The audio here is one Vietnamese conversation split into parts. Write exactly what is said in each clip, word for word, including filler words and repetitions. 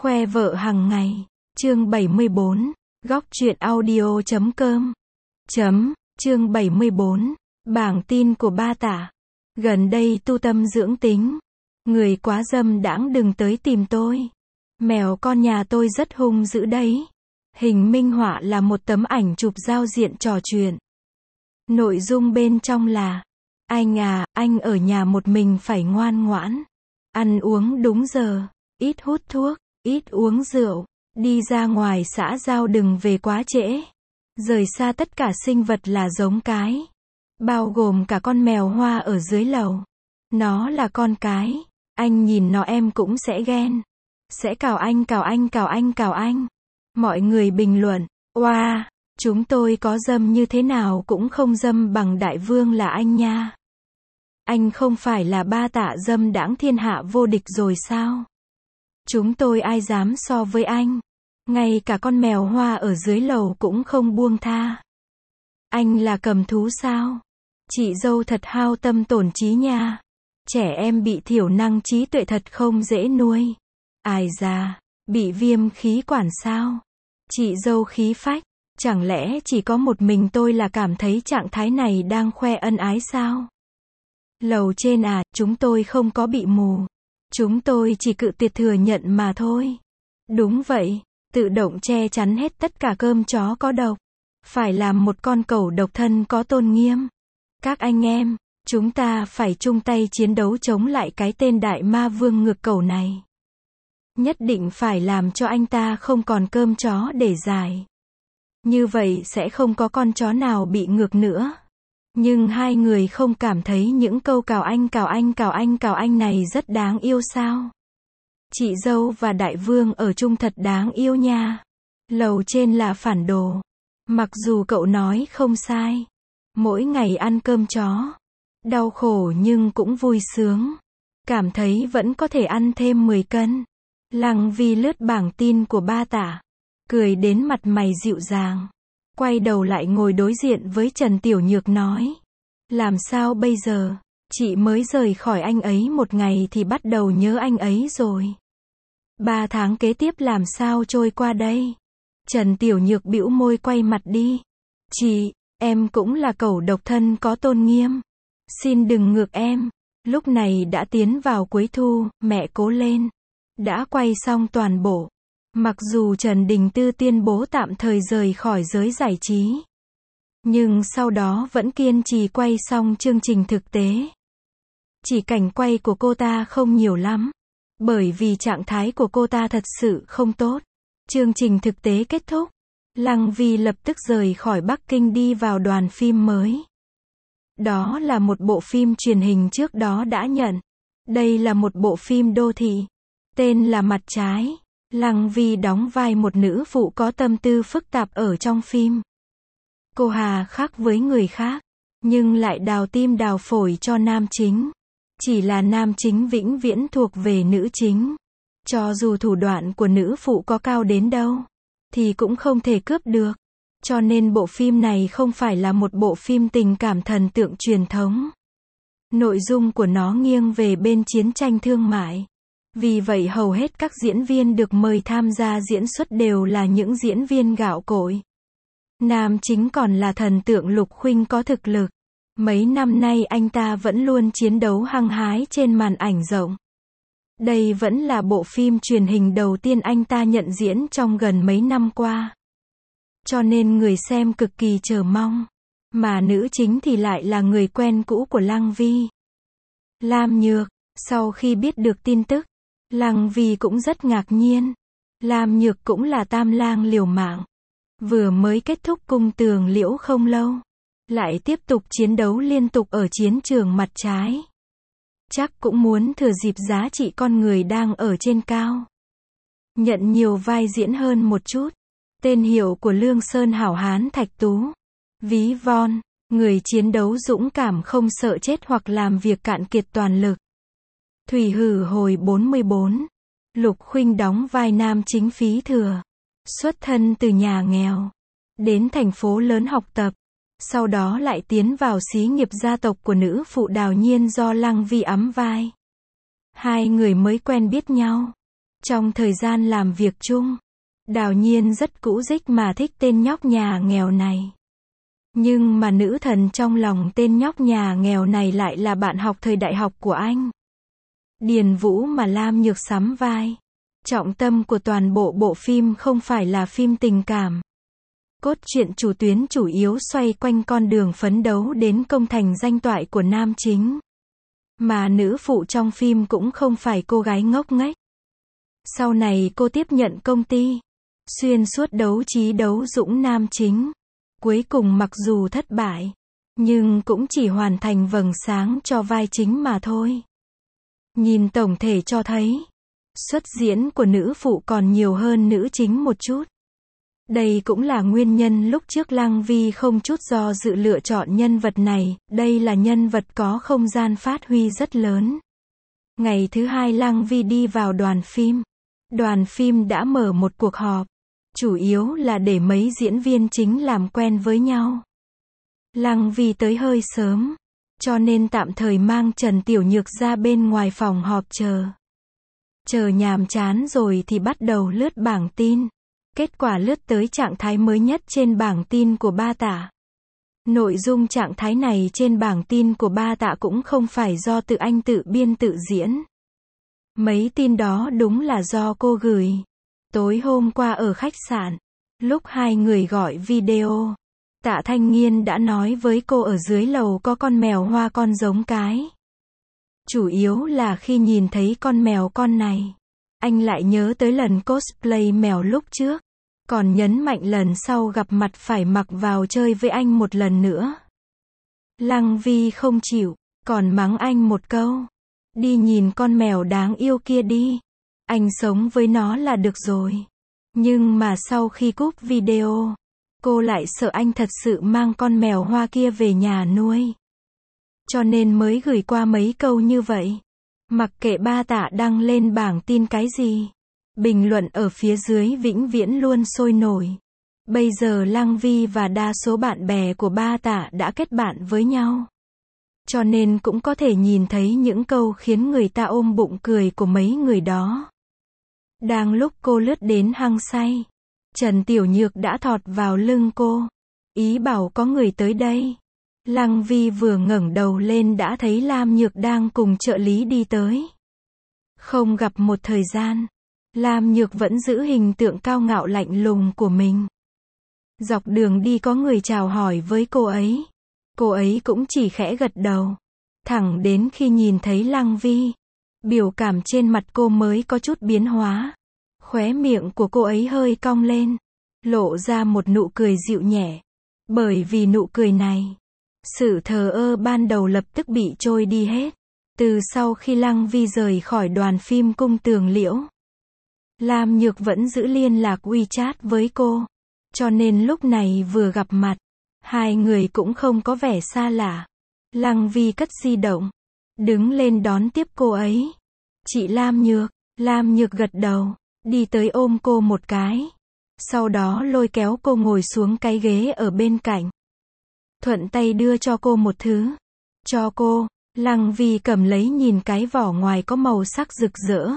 Khoe vợ hàng ngày. Chương bảy mươi bốn. Góc truyện audio chấm com. Chấm. Chương bảy mươi bốn. Bảng tin của ba tả. Gần đây tu tâm dưỡng tính. Người quá dâm đãng đừng tới tìm tôi. Mèo con nhà tôi rất hung dữ đấy. Hình minh họa là một tấm ảnh chụp giao diện trò chuyện. Nội dung bên trong là: anh à, anh ở nhà một mình phải ngoan ngoãn. Ăn uống đúng giờ. Ít hút thuốc. Ít uống rượu. Đi ra ngoài xã giao đừng về quá trễ. Rời xa tất cả sinh vật là giống cái. Bao gồm cả con mèo hoa ở dưới lầu. Nó là con cái. Anh nhìn nó em cũng sẽ ghen. Sẽ cào anh cào anh cào anh cào anh. Mọi người bình luận: oa, wow, chúng tôi có dâm như thế nào cũng không dâm bằng đại vương là anh nha. Anh không phải là ba tạ dâm đãng thiên hạ vô địch rồi sao? Chúng tôi ai dám so với anh. Ngay cả con mèo hoa ở dưới lầu cũng không buông tha. Anh là cầm thú sao? Chị dâu thật hao tâm tổn trí nha. Trẻ em bị thiểu năng trí tuệ thật không dễ nuôi. Ai già, bị viêm khí quản sao? Chị dâu khí phách. Chẳng lẽ chỉ có một mình tôi là cảm thấy trạng thái này đang khoe ân ái sao? Lầu trên à, chúng tôi không có bị mù. Chúng tôi chỉ cự tuyệt thừa nhận mà thôi. Đúng vậy, tự động che chắn hết tất cả cơm chó có độc. Phải làm một con cẩu độc thân có tôn nghiêm. Các anh em, chúng ta phải chung tay chiến đấu chống lại cái tên đại ma vương ngược cẩu này. Nhất định phải làm cho anh ta không còn cơm chó để giải. Như vậy sẽ không có con chó nào bị ngược nữa. Nhưng hai người không cảm thấy những câu cào anh cào anh cào anh cào anh này rất đáng yêu sao? Chị dâu và đại vương ở chung thật đáng yêu nha. Lầu trên là phản đồ. Mặc dù cậu nói không sai. Mỗi ngày ăn cơm chó. Đau khổ nhưng cũng vui sướng. Cảm thấy vẫn có thể ăn thêm mười cân. Lăng Vi lướt bảng tin của ba tả. Cười đến mặt mày dịu dàng. Quay đầu lại ngồi đối diện với Trần Tiểu Nhược nói: làm sao bây giờ? Chị mới rời khỏi anh ấy một ngày thì bắt đầu nhớ anh ấy rồi. Ba tháng kế tiếp làm sao trôi qua đây? Trần Tiểu Nhược bĩu môi quay mặt đi. Chị, em cũng là cẩu độc thân có tôn nghiêm. Xin đừng ngược em. Lúc này đã tiến vào cuối thu, mẹ cố lên. Đã quay xong toàn bộ. Mặc dù Trần Đình Tư tuyên bố tạm thời rời khỏi giới giải trí, nhưng sau đó vẫn kiên trì quay xong chương trình thực tế. Chỉ cảnh quay của cô ta không nhiều lắm, bởi vì trạng thái của cô ta thật sự không tốt. Chương trình thực tế kết thúc, Lăng Vi lập tức rời khỏi Bắc Kinh đi vào đoàn phim mới. Đó là một bộ phim truyền hình trước đó đã nhận. Đây là một bộ phim đô thị. Tên là Mặt Trái. Lăng Vi đóng vai một nữ phụ có tâm tư phức tạp ở trong phim. Cô hà khác với người khác, nhưng lại đào tim đào phổi cho nam chính. Chỉ là nam chính vĩnh viễn thuộc về nữ chính. Cho dù thủ đoạn của nữ phụ có cao đến đâu, thì cũng không thể cướp được. Cho nên bộ phim này không phải là một bộ phim tình cảm thần tượng truyền thống. Nội dung của nó nghiêng về bên chiến tranh thương mại. Vì vậy hầu hết các diễn viên được mời tham gia diễn xuất đều là những diễn viên gạo cội. Nam chính còn là thần tượng Lục Khuynh có thực lực. Mấy năm nay anh ta vẫn luôn chiến đấu hăng hái trên màn ảnh rộng. Đây vẫn là bộ phim truyền hình đầu tiên anh ta nhận diễn trong gần mấy năm qua. Cho nên người xem cực kỳ chờ mong. Mà nữ chính thì lại là người quen cũ của Lăng Vi. Lam Nhược. Sau khi biết được tin tức, Lăng Vi cũng rất ngạc nhiên. Lam Nhược cũng là tam lang liều mạng. Vừa mới kết thúc cung tường liễu không lâu. Lại tiếp tục chiến đấu liên tục ở chiến trường Mặt Trái. Chắc cũng muốn thừa dịp giá trị con người đang ở trên cao. Nhận nhiều vai diễn hơn một chút. Tên hiệu của Lương Sơn hảo hán Thạch Tú. Ví von, người chiến đấu dũng cảm không sợ chết hoặc làm việc cạn kiệt toàn lực. Thủy Hử hồi bốn mươi bốn. Lục Khuynh đóng vai nam chính Phí Thừa. Xuất thân từ nhà nghèo. Đến thành phố lớn học tập. Sau đó lại tiến vào xí nghiệp gia tộc của nữ phụ Đào Nhiên do Lăng Vi ẵm vai. Hai người mới quen biết nhau. Trong thời gian làm việc chung, Đào Nhiên rất cũ dích mà thích tên nhóc nhà nghèo này. Nhưng mà nữ thần trong lòng tên nhóc nhà nghèo này lại là bạn học thời đại học của anh. Điền Vũ mà Lam Nhược sắm vai. Trọng tâm của toàn bộ bộ phim không phải là phim tình cảm. Cốt truyện chủ tuyến chủ yếu xoay quanh con đường phấn đấu đến công thành danh toại của nam chính. Mà nữ phụ trong phim cũng không phải cô gái ngốc nghếch. Sau này cô tiếp nhận công ty, xuyên suốt đấu trí đấu dũng nam chính. Cuối cùng mặc dù thất bại, nhưng cũng chỉ hoàn thành vầng sáng cho vai chính mà thôi. Nhìn tổng thể cho thấy, xuất diễn của nữ phụ còn nhiều hơn nữ chính một chút. Đây cũng là nguyên nhân lúc trước Lăng Vi không chút do dự lựa chọn nhân vật này, đây là nhân vật có không gian phát huy rất lớn. Ngày thứ hai Lăng Vi đi vào đoàn phim. Đoàn phim đã mở một cuộc họp, chủ yếu là để mấy diễn viên chính làm quen với nhau. Lăng Vi tới hơi sớm, cho nên tạm thời mang Trần Tiểu Nhược ra bên ngoài phòng họp chờ. Chờ nhàm chán rồi thì bắt đầu lướt bảng tin. Kết quả lướt tới trạng thái mới nhất trên bảng tin của Ba Tạ. Nội dung trạng thái này trên bảng tin của Ba Tạ cũng không phải do tự anh tự biên tự diễn. Mấy tin đó đúng là do cô gửi. Tối hôm qua ở khách sạn, lúc hai người gọi video, Tạ Thanh Nghiên đã nói với cô ở dưới lầu có con mèo hoa con giống cái. Chủ yếu là khi nhìn thấy con mèo con này, anh lại nhớ tới lần cosplay mèo lúc trước, còn nhấn mạnh lần sau gặp mặt phải mặc vào chơi với anh một lần nữa. Lăng Vi không chịu, còn mắng anh một câu. Đi nhìn con mèo đáng yêu kia đi. Anh sống với nó là được rồi. Nhưng mà sau khi cúp video, cô lại sợ anh thật sự mang con mèo hoa kia về nhà nuôi. Cho nên mới gửi qua mấy câu như vậy. Mặc kệ Ba Tạ đăng lên bảng tin cái gì, bình luận ở phía dưới vĩnh viễn luôn sôi nổi. Bây giờ Lăng Vi và đa số bạn bè của Ba Tạ đã kết bạn với nhau. Cho nên cũng có thể nhìn thấy những câu khiến người ta ôm bụng cười của mấy người đó. Đang lúc cô lướt đến hăng say, Trần Tiểu Nhược đã thọt vào lưng cô, ý bảo có người tới đây. Lăng Vi vừa ngẩng đầu lên đã thấy Lam Nhược đang cùng trợ lý đi tới. Không gặp một thời gian, Lam Nhược vẫn giữ hình tượng cao ngạo lạnh lùng của mình. Dọc đường đi có người chào hỏi với cô ấy. Cô ấy cũng chỉ khẽ gật đầu. Thẳng đến khi nhìn thấy Lăng Vi, biểu cảm trên mặt cô mới có chút biến hóa. Khóe miệng của cô ấy hơi cong lên, lộ ra một nụ cười dịu nhẹ. Bởi vì nụ cười này, sự thờ ơ ban đầu lập tức bị trôi đi hết. Từ sau khi Lăng Vi rời khỏi đoàn phim Cung Tường Liễu, Lam Nhược vẫn giữ liên lạc WeChat với cô. Cho nên lúc này vừa gặp mặt, hai người cũng không có vẻ xa lạ. Lăng Vi cất di động, đứng lên đón tiếp cô ấy. Chị Lam Nhược. Lam Nhược gật đầu, đi tới ôm cô một cái. Sau đó lôi kéo cô ngồi xuống cái ghế ở bên cạnh. Thuận tay đưa cho cô một thứ. Cho cô. Lăng Vi cầm lấy nhìn cái vỏ ngoài có màu sắc rực rỡ.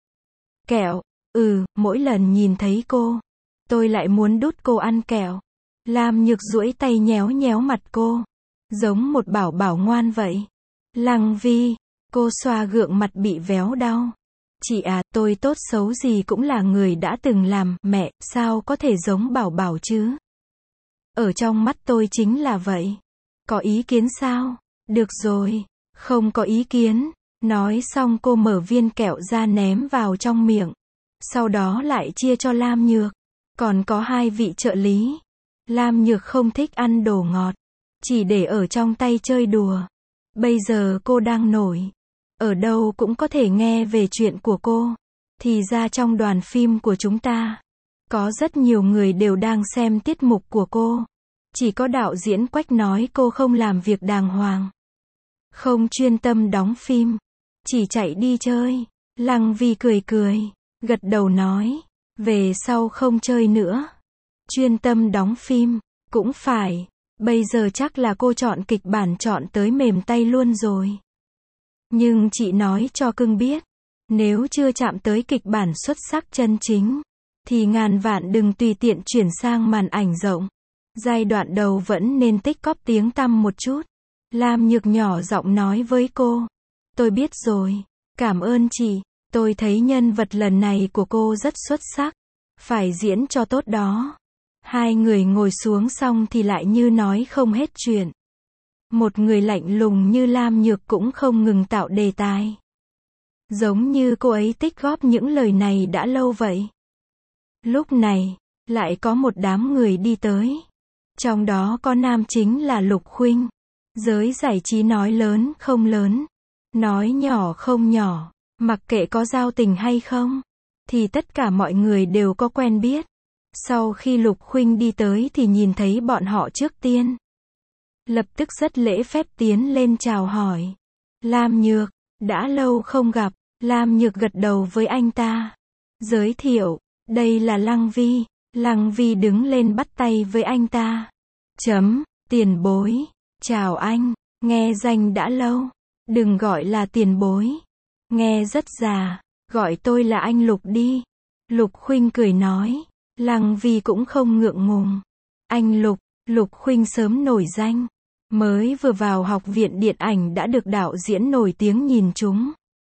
Kẹo. Ừ, mỗi lần nhìn thấy cô, tôi lại muốn đút cô ăn kẹo. Lam Nhược duỗi tay nhéo nhéo mặt cô, giống một bảo bảo ngoan vậy. Lăng Vi, cô xoa gượng mặt bị véo đau. Chị à, tôi tốt xấu gì cũng là người đã từng làm mẹ, sao có thể giống bảo bảo chứ? Ở trong mắt tôi chính là vậy. Có ý kiến sao? Được rồi, không có ý kiến. Nói xong cô mở viên kẹo ra ném vào trong miệng. Sau đó lại chia cho Lam Nhược. Còn có hai vị trợ lý. Lam Nhược không thích ăn đồ ngọt, chỉ để ở trong tay chơi đùa. Bây giờ cô đang nổi, ở đâu cũng có thể nghe về chuyện của cô. Thì ra trong đoàn phim của chúng ta, có rất nhiều người đều đang xem tiết mục của cô. Chỉ có đạo diễn Quách nói cô không làm việc đàng hoàng, không chuyên tâm đóng phim, chỉ chạy đi chơi. Lăng Vi cười cười, gật đầu nói, về sau không chơi nữa, chuyên tâm đóng phim. Cũng phải, bây giờ chắc là cô chọn kịch bản chọn tới mềm tay luôn rồi. Nhưng chị nói cho cưng biết, Nếu chưa chạm tới kịch bản xuất sắc chân chính, thì ngàn vạn đừng tùy tiện chuyển sang màn ảnh rộng. Giai đoạn đầu vẫn nên tích cóp tiếng tăm một chút. Lam Nhược nhỏ giọng nói với cô. Tôi biết rồi. Cảm ơn chị. Tôi thấy nhân vật lần này của cô rất xuất sắc. Phải diễn cho tốt đó. Hai người ngồi xuống xong thì lại như nói không hết chuyện. Một người lạnh lùng như Lam Nhược cũng không ngừng tạo đề tài. Giống như cô ấy tích góp những lời này đã lâu vậy. Lúc này, lại có một đám người đi tới. Trong đó có nam chính là Lục Khuynh. Giới giải trí nói lớn không lớn, nói nhỏ không nhỏ, mặc kệ có giao tình hay không, thì tất cả mọi người đều có quen biết. Sau khi Lục Khuynh đi tới thì nhìn thấy bọn họ trước tiên. Lập tức rất lễ phép tiến lên chào hỏi. Lam Nhược, đã lâu không gặp. Lam Nhược gật đầu với anh ta. Giới thiệu, đây là Lăng Vi. Lăng Vi đứng lên bắt tay với anh ta. Chấm, tiền bối. Chào anh, nghe danh đã lâu. Đừng gọi là tiền bối. Nghe rất già, gọi tôi là anh Lục đi. Lục Khuynh cười nói. Lăng Vi cũng không ngượng ngùng. Anh Lục, Lục Khuynh sớm nổi danh. Mới vừa vào học viện điện ảnh đã được đạo diễn nổi tiếng nhìn trúng.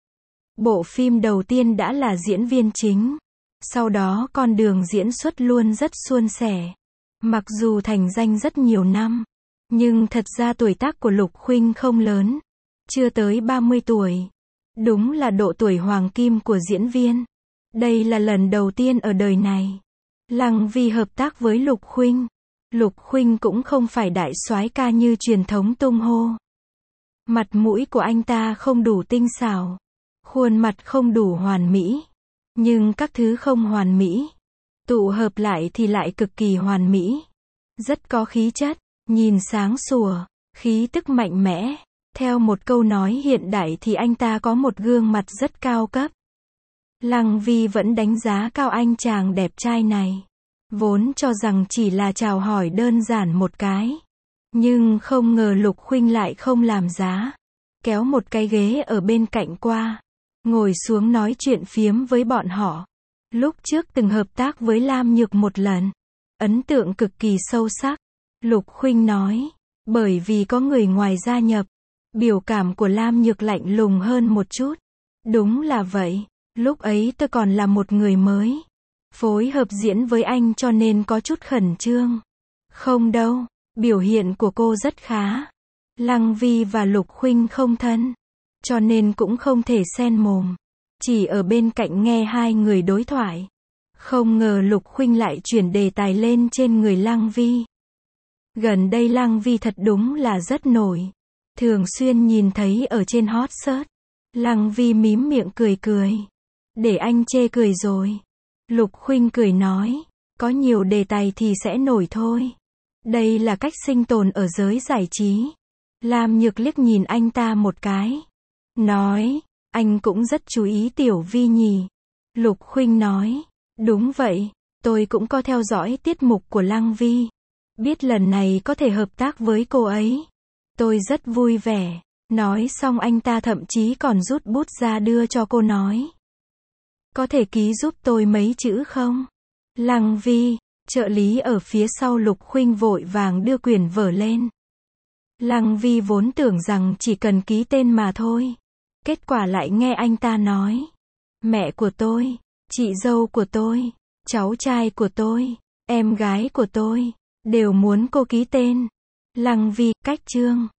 Bộ phim đầu tiên đã là diễn viên chính. Sau đó con đường diễn xuất luôn rất suôn sẻ. Mặc dù thành danh rất nhiều năm, nhưng thật ra tuổi tác của Lục Khuynh không lớn. Chưa tới ba mươi tuổi. Đúng là độ tuổi hoàng kim của diễn viên. Đây là lần đầu tiên ở đời này Lăng Vi hợp tác với Lục Khuynh. Lục Khuynh cũng không phải đại soái ca như truyền thống tung hô. Mặt mũi của anh ta không đủ tinh xảo. Khuôn mặt không đủ hoàn mỹ. Nhưng các thứ không hoàn mỹ, tụ hợp lại thì lại cực kỳ hoàn mỹ. Rất có khí chất, nhìn sáng sủa, khí tức mạnh mẽ. Theo một câu nói hiện đại thì anh ta có một gương mặt rất cao cấp. Lăng Vi vẫn đánh giá cao anh chàng đẹp trai này. Vốn cho rằng chỉ là chào hỏi đơn giản một cái. Nhưng không ngờ Lục Khuynh lại không làm giá. Kéo một cái ghế ở bên cạnh qua. Ngồi xuống nói chuyện phiếm với bọn họ. Lúc trước từng hợp tác với Lam Nhược một lần. Ấn tượng cực kỳ sâu sắc. Lục Khuynh nói. Bởi vì có người ngoài gia nhập. Biểu cảm của Lam Nhược lạnh lùng hơn một chút. Đúng là vậy. Lúc ấy tôi còn là một người mới. Phối hợp diễn với anh cho nên có chút khẩn trương. Không đâu. Biểu hiện của cô rất khá. Lăng Vi và Lục Khuynh không thân. Cho nên cũng không thể xen mồm. Chỉ ở bên cạnh nghe hai người đối thoại. Không ngờ Lục Khuynh lại chuyển đề tài lên trên người Lăng Vi. Gần đây Lăng Vi thật đúng là rất nổi. Thường xuyên nhìn thấy ở trên hot search. Lăng Vi mím miệng cười cười. Để anh chê cười rồi. Lục Khuynh cười nói. Có nhiều đề tài thì sẽ nổi thôi. Đây là cách sinh tồn ở giới giải trí. Lam Nhược liếc nhìn anh ta một cái. Nói. Anh cũng rất chú ý Tiểu Vi nhỉ. Lục Khuynh nói. Đúng vậy. Tôi cũng có theo dõi tiết mục của Lăng Vi. Biết lần này có thể hợp tác với cô ấy. Tôi rất vui vẻ. Nói xong anh ta thậm chí còn rút bút ra đưa cho cô nói. Có thể ký giúp tôi mấy chữ không? Lăng Vi, trợ lý ở phía sau Lục Khuynh vội vàng đưa quyển vở lên. Lăng Vi vốn tưởng rằng chỉ cần ký tên mà thôi. Kết quả lại nghe anh ta nói. Mẹ của tôi, chị dâu của tôi, cháu trai của tôi, em gái của tôi, đều muốn cô ký tên. Lăng Vi, cách chương.